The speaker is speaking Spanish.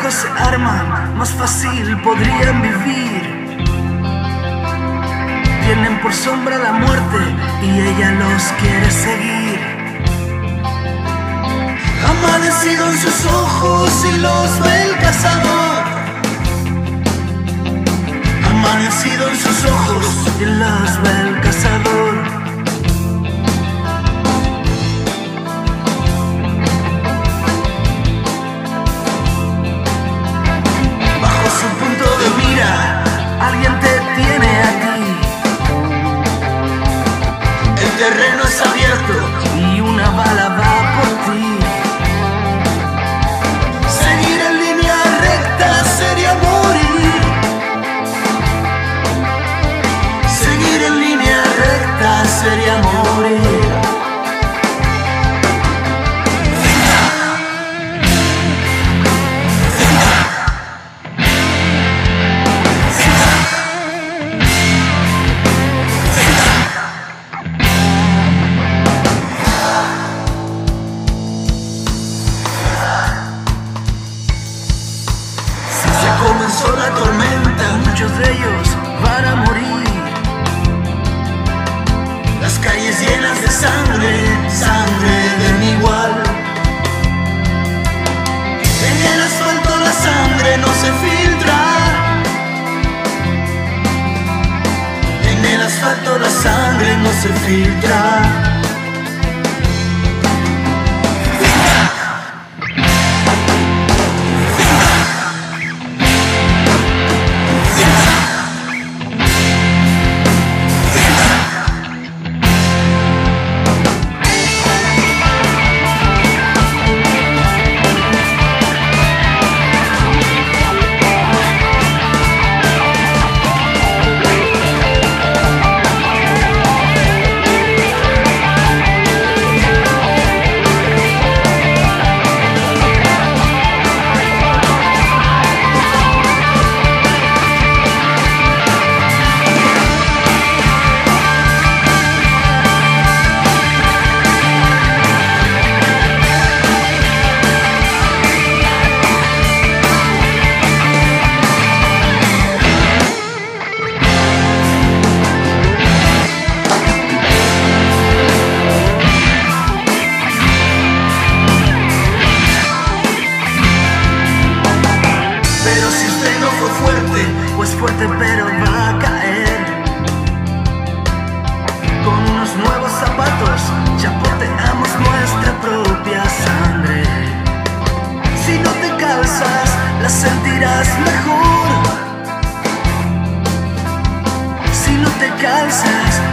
fuego se arman, más fácil podrían vivir. Tienen por sombra la muerte y ella los quiere seguir. Amanecido en sus ojos y los ve el cazador. Amanecido en sus ojos y los ve el cazador. Bajo su punto de mira, alguien te tiene a ti. El terreno es abierto y una bala va por ti. Seguir en línea recta sería morir. Seguir en línea recta sería morir. Comenzó la tormenta, muchos de ellos van a morir. Las calles llenas de sangre, sangre de mi igual. En el asfalto la sangre no se filtra. En el asfalto la sangre no se filtra. Pues fuerte pero va a caer. Con unos nuevos zapatos chapoteamos nuestra propia sangre. Si no te calzas, la sentirás mejor. Si no te calzas,